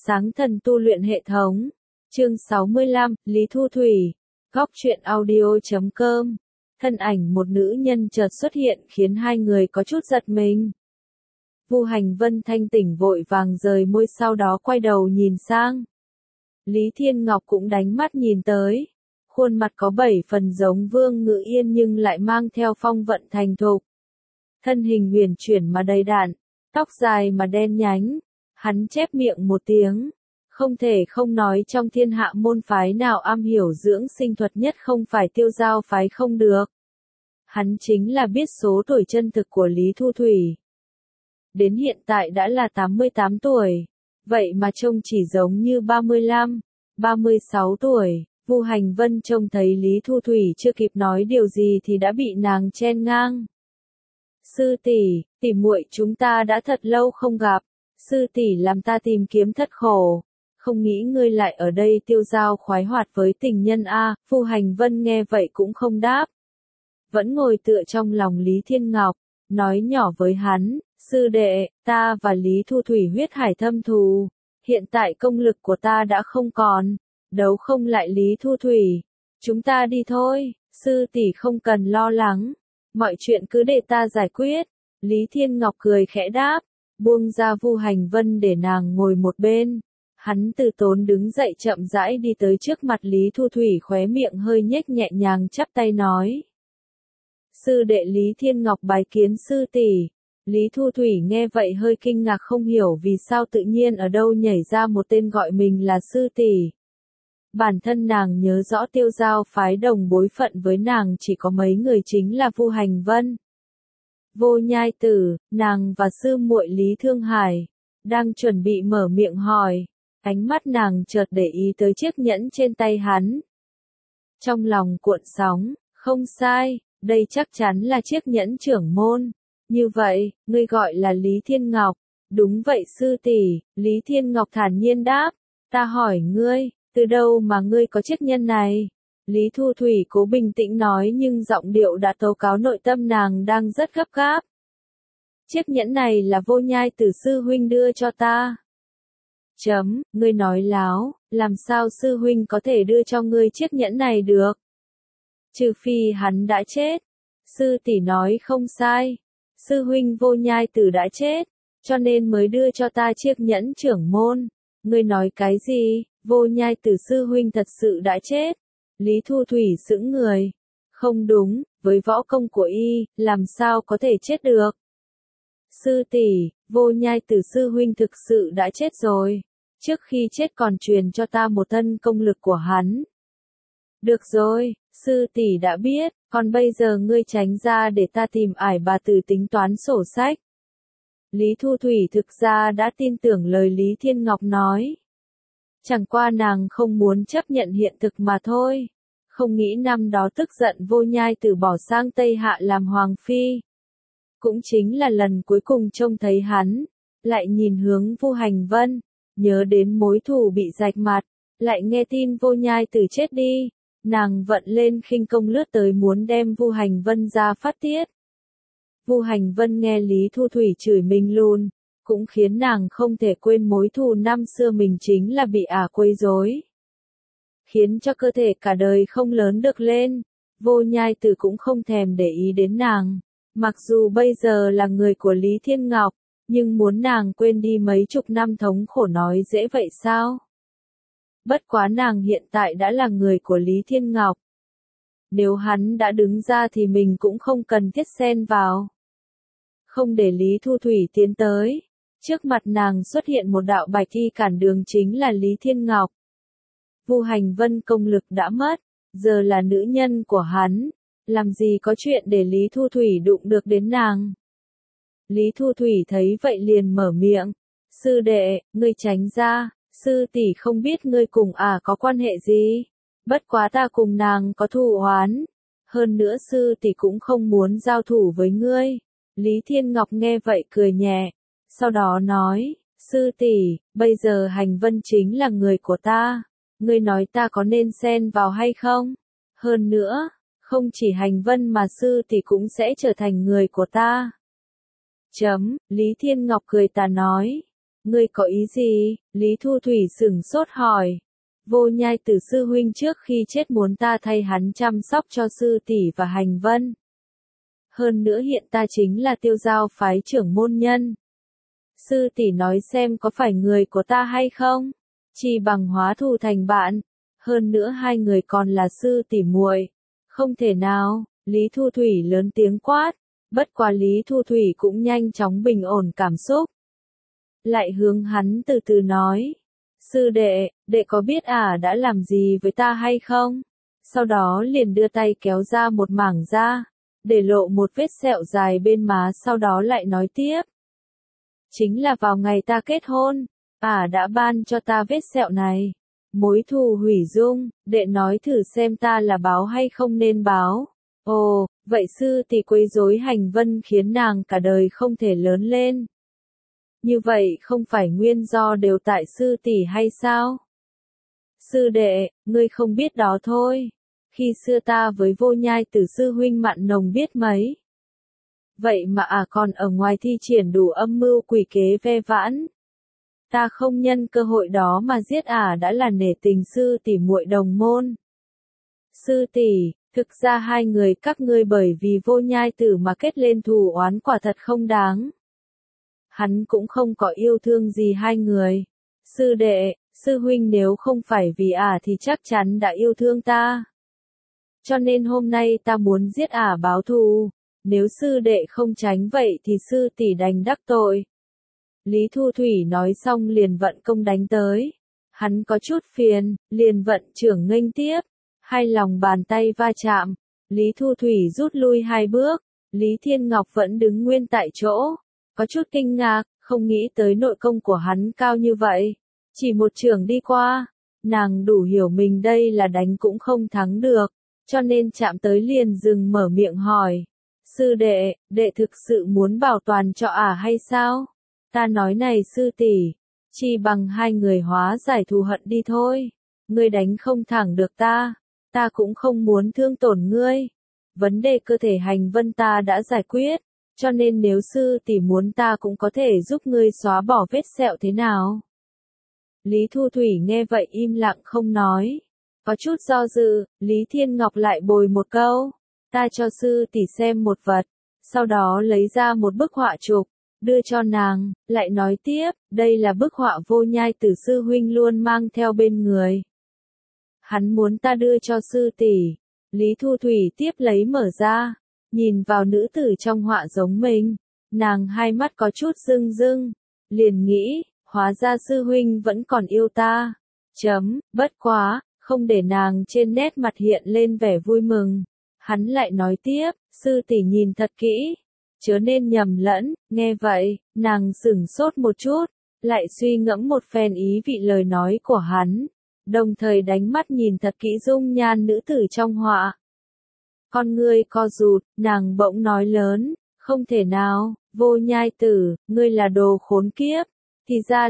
Sáng thần tu luyện hệ thống. Chương 65, Lý Thu Thủy. Góc truyện audio.com. Thân ảnh một nữ nhân chợt xuất hiện khiến hai người có chút giật mình. Vu Hành Vân thanh tỉnh vội vàng rời môi, sau đó quay đầu nhìn sang. Lý Thiên Ngọc cũng đánh mắt nhìn tới. Khuôn mặt có 7 phần giống Vương Ngự Yên nhưng lại mang theo phong vận thành thục. Thân hình huyền chuyển mà đầy đặn, tóc dài mà đen nhánh. Hắn chép miệng một tiếng. Không thể không nói trong thiên hạ môn phái nào am hiểu dưỡng sinh thuật nhất không phải Tiêu Giao phái không được. Hắn chính là biết số tuổi chân thực của Lý Thu Thủy. Đến hiện tại đã là 88 tuổi. Vậy mà trông chỉ giống như 35, 36 tuổi. Vu Hành Vân trông thấy Lý Thu Thủy chưa kịp nói điều gì thì đã bị nàng chen ngang. Sư tỷ, tỷ muội chúng ta đã thật lâu không gặp. Sư tỷ làm ta tìm kiếm thật khổ. Không nghĩ ngươi lại ở đây Tiêu Giao khoái hoạt với tình nhân a. Vu Hành Vân nghe vậy cũng không đáp. Vẫn ngồi tựa trong lòng Lý Thiên Ngọc, nói nhỏ với hắn, sư đệ, ta và Lý Thu Thủy huyết hải thâm thù. Hiện tại công lực của ta đã không còn, đấu không lại Lý Thu Thủy. Chúng ta đi thôi, sư tỷ không cần lo lắng. Mọi chuyện cứ để ta giải quyết. Lý Thiên Ngọc cười khẽ đáp, buông ra Vu Hành Vân để nàng ngồi một bên. Hắn từ tốn đứng dậy chậm rãi đi tới trước mặt Lý Thu Thủy, khóe miệng hơi nhếch nhẹ nhàng chắp tay nói. Sư đệ Lý Thiên Ngọc bái kiến sư tỷ. Lý Thu Thủy nghe vậy hơi kinh ngạc, không hiểu vì sao tự nhiên ở đâu nhảy ra một tên gọi mình là sư tỷ. Bản thân nàng nhớ rõ Tiêu Giao phái đồng bối phận với nàng chỉ có mấy người, chính là Vu Hành Vân, Vô Nhai Tử, nàng và sư muội Lý Thương Hải. Đang chuẩn bị mở miệng hỏi, ánh mắt nàng chợt để ý tới chiếc nhẫn trên tay hắn. Trong lòng cuộn sóng, không sai, đây chắc chắn là chiếc nhẫn trưởng môn. Như vậy, ngươi gọi là Lý Thiên Ngọc. Đúng vậy sư tỷ, Lý Thiên Ngọc thản nhiên đáp. Ta hỏi ngươi, từ đâu mà ngươi có chiếc nhẫn này? Lý Thu Thủy cố bình tĩnh nói nhưng giọng điệu đã tố cáo nội tâm nàng đang rất gấp gáp. Chiếc nhẫn này là Vô Nhai Tử sư huynh đưa cho ta. Ngươi nói láo, làm sao sư huynh có thể đưa cho ngươi chiếc nhẫn này được? Trừ phi hắn đã chết. Sư tỷ nói không sai. Sư huynh Vô Nhai Tử đã chết, cho nên mới đưa cho ta chiếc nhẫn trưởng môn. Ngươi nói cái gì? Vô Nhai Tử sư huynh thật sự đã chết? Lý Thu Thủy sững người. Không đúng, với võ công của y, làm sao có thể chết được? Sư tỷ, Vô Nhai Tử sư huynh thực sự đã chết rồi. Trước khi chết còn truyền cho ta một thân công lực của hắn. Được rồi, sư tỷ đã biết, còn bây giờ ngươi tránh ra để ta tìm ải bà tử tính toán sổ sách. Lý Thu Thủy thực ra đã tin tưởng lời Lý Thiên Ngọc nói. Chẳng qua nàng không muốn chấp nhận hiện thực mà thôi. Không nghĩ năm đó tức giận Vô Nhai Tử bỏ sang Tây Hạ làm hoàng phi. Cũng chính là lần cuối cùng trông thấy hắn, lại nhìn hướng Vu Hành Vân, nhớ đến mối thù bị rạch mặt, lại nghe tin Vô Nhai Tử chết đi, nàng vận lên khinh công lướt tới muốn đem Vu Hành Vân ra phát tiết. Vu Hành Vân nghe Lý Thu Thủy chửi mình lùn, cũng khiến nàng không thể quên mối thù năm xưa mình chính là bị ả quấy rối, khiến cho cơ thể cả đời không lớn được lên. Vô Nhai Tử cũng không thèm để ý đến nàng. Mặc dù bây giờ là người của Lý Thiên Ngọc, nhưng muốn nàng quên đi mấy chục năm thống khổ nói dễ vậy sao? Bất quá nàng hiện tại đã là người của Lý Thiên Ngọc. Nếu hắn đã đứng ra thì mình cũng không cần thiết xen vào. Không để Lý Thu Thủy tiến tới. Trước mặt nàng xuất hiện một đạo bạch y cản đường, chính là Lý Thiên Ngọc. Vu Hành Vân công lực đã mất, giờ là nữ nhân của hắn. Làm gì có chuyện để Lý Thu Thủy đụng được đến nàng. Lý Thu Thủy thấy vậy liền mở miệng. Sư đệ, ngươi tránh ra, sư tỷ không biết ngươi cùng có quan hệ gì. Bất quá ta cùng nàng có thù oán. Hơn nữa sư tỷ cũng không muốn giao thủ với ngươi. Lý Thiên Ngọc nghe vậy cười nhẹ. Sau đó nói, sư tỷ, bây giờ Hành Vân chính là người của ta. Ngươi nói ta có nên xen vào hay không? Hơn nữa, không chỉ Hành Vân mà sư tỷ cũng sẽ trở thành người của ta. Lý Thiên Ngọc cười tà nói. Ngươi có ý gì? Lý Thu Thủy sửng sốt hỏi. Vô Nhai Tử sư huynh trước khi chết muốn ta thay hắn chăm sóc cho sư tỷ và Hành Vân. Hơn nữa hiện ta chính là Tiêu Giao phái trưởng môn nhân. Sư tỷ nói xem có phải người của ta hay không? Chỉ bằng hóa thù thành bạn. Hơn nữa hai người còn là sư tỷ muội. Không thể nào, Lý Thu Thủy lớn tiếng quát. Bất quá Lý Thu Thủy cũng nhanh chóng bình ổn cảm xúc. Lại hướng hắn từ từ nói. Sư đệ, đệ có biết đã làm gì với ta hay không? Sau đó liền đưa tay kéo ra một mảng da, để lộ một vết sẹo dài bên má, sau đó lại nói tiếp. Chính là vào ngày ta kết hôn, đã ban cho ta vết sẹo này. Mối thù hủy dung, đệ nói thử xem ta là báo hay không nên báo. Ồ, vậy sư tỷ quấy rối Hành Vân khiến nàng cả đời không thể lớn lên. Như vậy không phải nguyên do đều tại sư tỷ hay sao? Sư đệ, ngươi không biết đó thôi. Khi xưa ta với Vô Nhai Tử sư huynh mặn nồng biết mấy. Vậy mà còn ở ngoài thi triển đủ âm mưu quỷ kế ve vãn. Ta không nhân cơ hội đó mà giết đã là nể tình sư tỷ muội đồng môn. Sư tỷ, thực ra hai người các ngươi bởi vì Vô Nhai Tử mà kết lên thù oán quả thật không đáng. Hắn cũng không có yêu thương gì hai người. Sư đệ, sư huynh nếu không phải vì thì chắc chắn đã yêu thương ta. Cho nên hôm nay ta muốn giết báo thù. Nếu sư đệ không tránh vậy thì sư tỷ đành đắc tội. Lý Thu Thủy nói xong liền vận công đánh tới. Hắn có chút phiền, liền vận trưởng nghênh tiếp. Hai lòng bàn tay va chạm. Lý Thu Thủy rút lui hai bước. Lý Thiên Ngọc vẫn đứng nguyên tại chỗ. Có chút kinh ngạc, không nghĩ tới nội công của hắn cao như vậy. Chỉ một chưởng đi qua, nàng đủ hiểu mình đây là đánh cũng không thắng được, cho nên chạm tới liền dừng mở miệng hỏi. Sư đệ, đệ thực sự muốn bảo toàn cho hay sao? Ta nói này sư tỷ, chỉ bằng hai người hóa giải thù hận đi thôi. Ngươi đánh không thẳng được ta cũng không muốn thương tổn ngươi. Vấn đề cơ thể Hành Vân ta đã giải quyết. Cho nên nếu sư tỷ muốn ta cũng có thể giúp ngươi xóa bỏ vết sẹo thế nào? Lý Thu Thủy nghe vậy im lặng không nói. Có chút do dự, Lý Thiên Ngọc lại bồi một câu. Ta cho sư tỷ xem một vật. Sau đó lấy ra một bức họa chụp, đưa cho nàng, lại nói tiếp, đây là bức họa Vô Nhai Tử sư huynh luôn mang theo bên người. Hắn muốn ta đưa cho sư tỷ. Lý Thu Thủy tiếp lấy mở ra. Nhìn vào nữ tử trong họa giống mình, nàng hai mắt có chút rưng rưng, liền nghĩ, hóa ra sư huynh vẫn còn yêu ta. Bất quá, không để nàng trên nét mặt hiện lên vẻ vui mừng. Hắn lại nói tiếp, sư tỷ nhìn thật kỹ, chớ nên nhầm lẫn. Nghe vậy, nàng sửng sốt một chút, lại suy ngẫm một phen ý vị lời nói của hắn, đồng thời đánh mắt nhìn thật kỹ dung nhan nữ tử trong họa. Con ngươi co rụt, nàng bỗng nói lớn, không thể nào, Vô Nhai Tử, ngươi là đồ khốn kiếp. Thì ra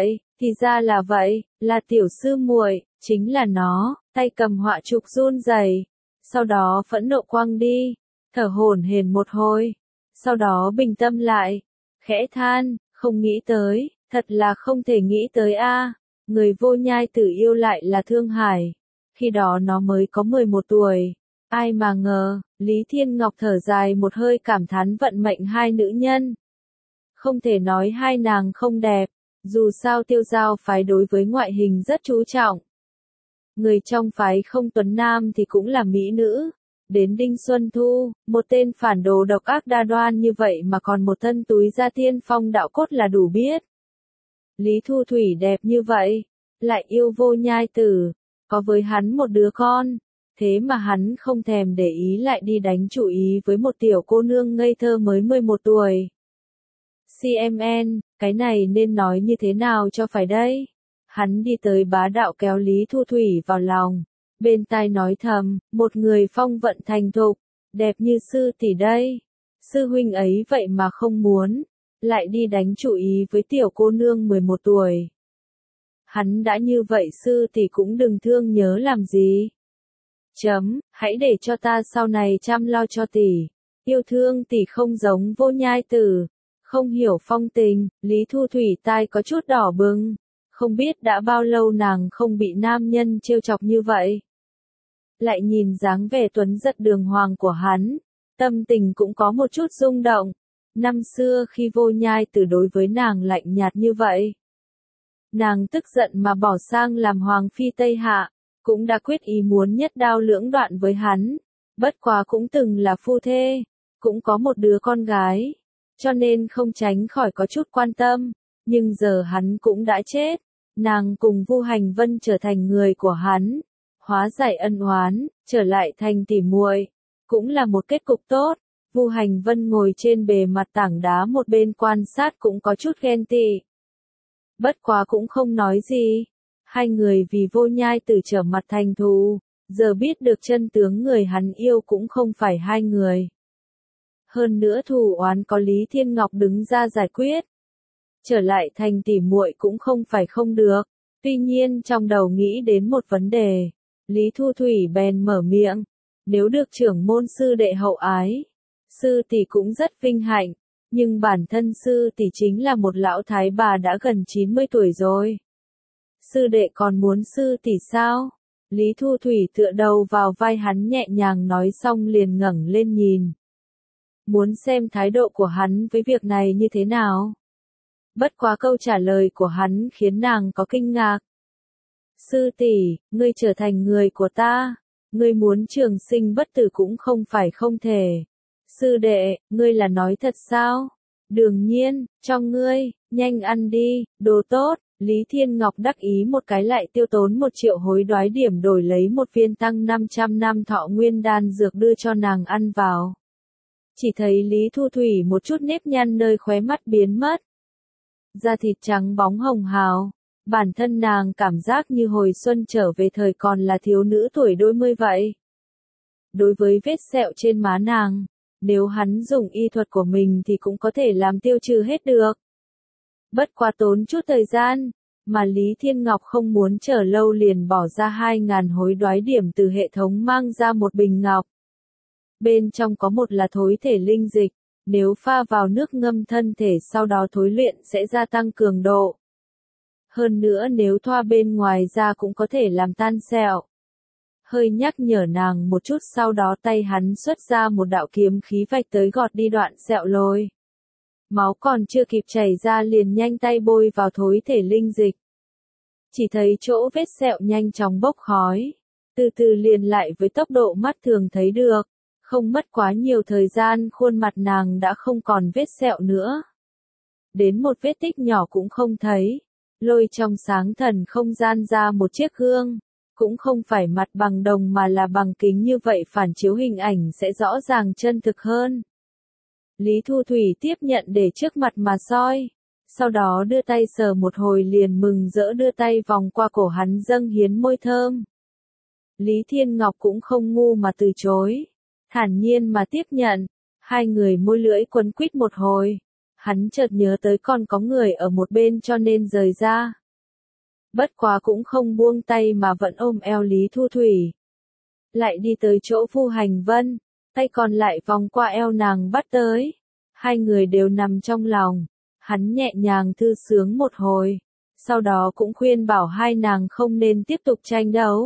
là vậy, là tiểu sư muội, chính là nó. Tay cầm họa trục run rẩy, sau đó phẫn nộ quăng đi, thở hổn hển một hồi, sau đó bình tâm lại, khẽ than, không nghĩ tới, thật là không thể nghĩ tới người Vô Nhai Tử yêu lại là Thương Hải. Khi đó nó mới có 11 tuổi. Ai mà ngờ, Lý Thiên Ngọc thở dài một hơi cảm thán vận mệnh hai nữ nhân. Không thể nói hai nàng không đẹp, dù sao Tiêu Giao phái đối với ngoại hình rất chú trọng. Người trong phái không tuấn nam thì cũng là mỹ nữ. Đến Đinh Xuân Thu, một tên phản đồ độc ác đa đoan như vậy mà còn một thân túi da tiên phong đạo cốt là đủ biết. Lý Thu Thủy đẹp như vậy, lại yêu Vô Nhai Tử, có với hắn một đứa con. Thế mà hắn không thèm để ý lại đi đánh chủ ý với một tiểu cô nương ngây thơ mới 11 tuổi. CMN, cái này nên nói như thế nào cho phải đây? Hắn đi tới bá đạo kéo Lý Thu Thủy vào lòng, bên tai nói thầm, một người phong vận thành thục, đẹp như sư tỷ đây. Sư huynh ấy vậy mà không muốn, lại đi đánh chủ ý với tiểu cô nương 11 tuổi. Hắn đã như vậy sư tỷ cũng đừng thương nhớ làm gì. Hãy để cho ta sau này chăm lo cho tỷ. Yêu thương tỷ không giống Vô Nhai Tử. Không hiểu phong tình, Lý Thu Thủy tai có chút đỏ bừng, không biết đã bao lâu nàng không bị nam nhân trêu chọc như vậy. Lại nhìn dáng vẻ tuấn giật đường hoàng của hắn, tâm tình cũng có một chút rung động. Năm xưa khi Vô Nhai Tử đối với nàng lạnh nhạt như vậy, nàng tức giận mà bỏ sang làm hoàng phi Tây Hạ, cũng đã quyết ý muốn nhất đao lưỡng đoạn với hắn. Bất quá cũng từng là phu thê, cũng có một đứa con gái, cho nên không tránh khỏi có chút quan tâm. Nhưng giờ hắn cũng đã chết, nàng cùng Vu Hành Vân trở thành người của hắn, hóa giải ân oán, trở lại thành tỉ muội, cũng là một kết cục tốt. Vu Hành Vân ngồi trên bề mặt tảng đá một bên quan sát cũng có chút ghen tị. Bất quá cũng không nói gì. Hai người vì Vô Nhai Tử trở mặt thành thù, giờ biết được chân tướng người hắn yêu cũng không phải hai người. Hơn nữa thù oán có Lý Thiên Ngọc đứng ra giải quyết. Trở lại thành tỉ muội cũng không phải không được. Tuy nhiên trong đầu nghĩ đến một vấn đề, Lý Thu Thủy bèn mở miệng. Nếu được trưởng môn sư đệ hậu ái, sư tỷ cũng rất vinh hạnh. Nhưng bản thân sư tỷ chính là một lão thái bà đã gần 90 tuổi rồi. Sư đệ còn muốn sư tỷ sao? Lý Thu Thủy tựa đầu vào vai hắn nhẹ nhàng nói xong liền ngẩng lên nhìn. Muốn xem thái độ của hắn với việc này như thế nào. Bất quá câu trả lời của hắn khiến nàng có kinh ngạc. Sư tỷ, ngươi trở thành người của ta, ngươi muốn trường sinh bất tử cũng không phải không thể. Sư đệ, ngươi là nói thật sao? Đương nhiên, cho ngươi, nhanh ăn đi, đồ tốt. Lý Thiên Ngọc đắc ý một cái lại tiêu tốn 1 triệu hối đoái điểm đổi lấy một viên tăng 500 năm thọ nguyên đan dược đưa cho nàng ăn vào. Chỉ thấy Lý Thu Thủy một chút nếp nhăn nơi khóe mắt biến mất. Da thịt trắng bóng hồng hào, bản thân nàng cảm giác như hồi xuân trở về thời còn là thiếu nữ tuổi đôi mươi vậy. Đối với vết sẹo trên má nàng, nếu hắn dùng y thuật của mình thì cũng có thể làm tiêu trừ hết được. Bất quá tốn chút thời gian, mà Lý Thiên Ngọc không muốn chờ lâu liền bỏ ra 2.000 hối đoái điểm từ hệ thống mang ra một bình ngọc. Bên trong có một là thối thể linh dịch, nếu pha vào nước ngâm thân thể sau đó thối luyện sẽ gia tăng cường độ. Hơn nữa nếu thoa bên ngoài ra cũng có thể làm tan sẹo. Hơi nhắc nhở nàng một chút sau đó tay hắn xuất ra một đạo kiếm khí vạch tới gọt đi đoạn sẹo lồi. Máu còn chưa kịp chảy ra liền nhanh tay bôi vào thối thể linh dịch. Chỉ thấy chỗ vết sẹo nhanh chóng bốc khói, từ từ liền lại với tốc độ mắt thường thấy được. Không mất quá nhiều thời gian khuôn mặt nàng đã không còn vết sẹo nữa. Đến một vết tích nhỏ cũng không thấy. Lôi trong sáng thần không gian ra một chiếc gương. Cũng không phải mặt bằng đồng mà là bằng kính như vậy phản chiếu hình ảnh sẽ rõ ràng chân thực hơn. Lý Thu Thủy tiếp nhận để trước mặt mà soi. Sau đó đưa tay sờ một hồi liền mừng rỡ đưa tay vòng qua cổ hắn dâng hiến môi thơm. Lý Thiên Ngọc cũng không ngu mà từ chối. Thản nhiên mà tiếp nhận. Hai người môi lưỡi quấn quýt một hồi. Hắn chợt nhớ tới còn có người ở một bên cho nên rời ra. Bất quá cũng không buông tay mà vẫn ôm eo Lý Thu Thủy. Lại đi tới chỗ Vu Hành Vân, tay còn lại vòng qua eo nàng bắt tới. Hai người đều nằm trong lòng, hắn nhẹ nhàng thư sướng một hồi, sau đó cũng khuyên bảo hai nàng không nên tiếp tục tranh đấu.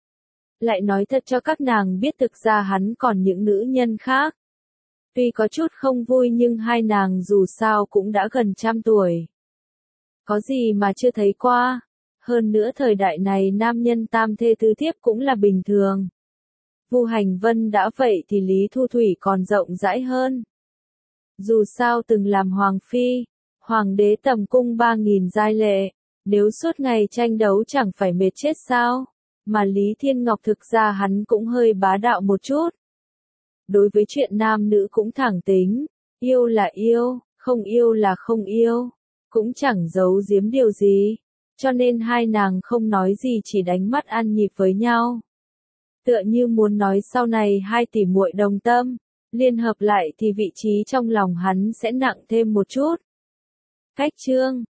Lại nói thật cho các nàng biết thực ra hắn còn những nữ nhân khác. Tuy có chút không vui nhưng hai nàng dù sao cũng đã gần 100 tuổi. Có gì mà chưa thấy qua. Hơn nữa thời đại này nam nhân tam thê tứ thiếp cũng là bình thường. Vu Hành Vân đã vậy thì Lý Thu Thủy còn rộng rãi hơn. Dù sao từng làm hoàng phi, hoàng đế tầm cung 3.000 giai lệ, nếu suốt ngày tranh đấu chẳng phải mệt chết sao, mà Lý Thiên Ngọc thực ra hắn cũng hơi bá đạo một chút. Đối với chuyện nam nữ cũng thẳng tính, yêu là yêu, không yêu là không yêu, cũng chẳng giấu giếm điều gì, cho nên hai nàng không nói gì chỉ đánh mắt ăn nhịp với nhau. Tựa như muốn nói sau này hai tỷ muội đồng tâm, liên hợp lại thì vị trí trong lòng hắn sẽ nặng thêm một chút. Cách chương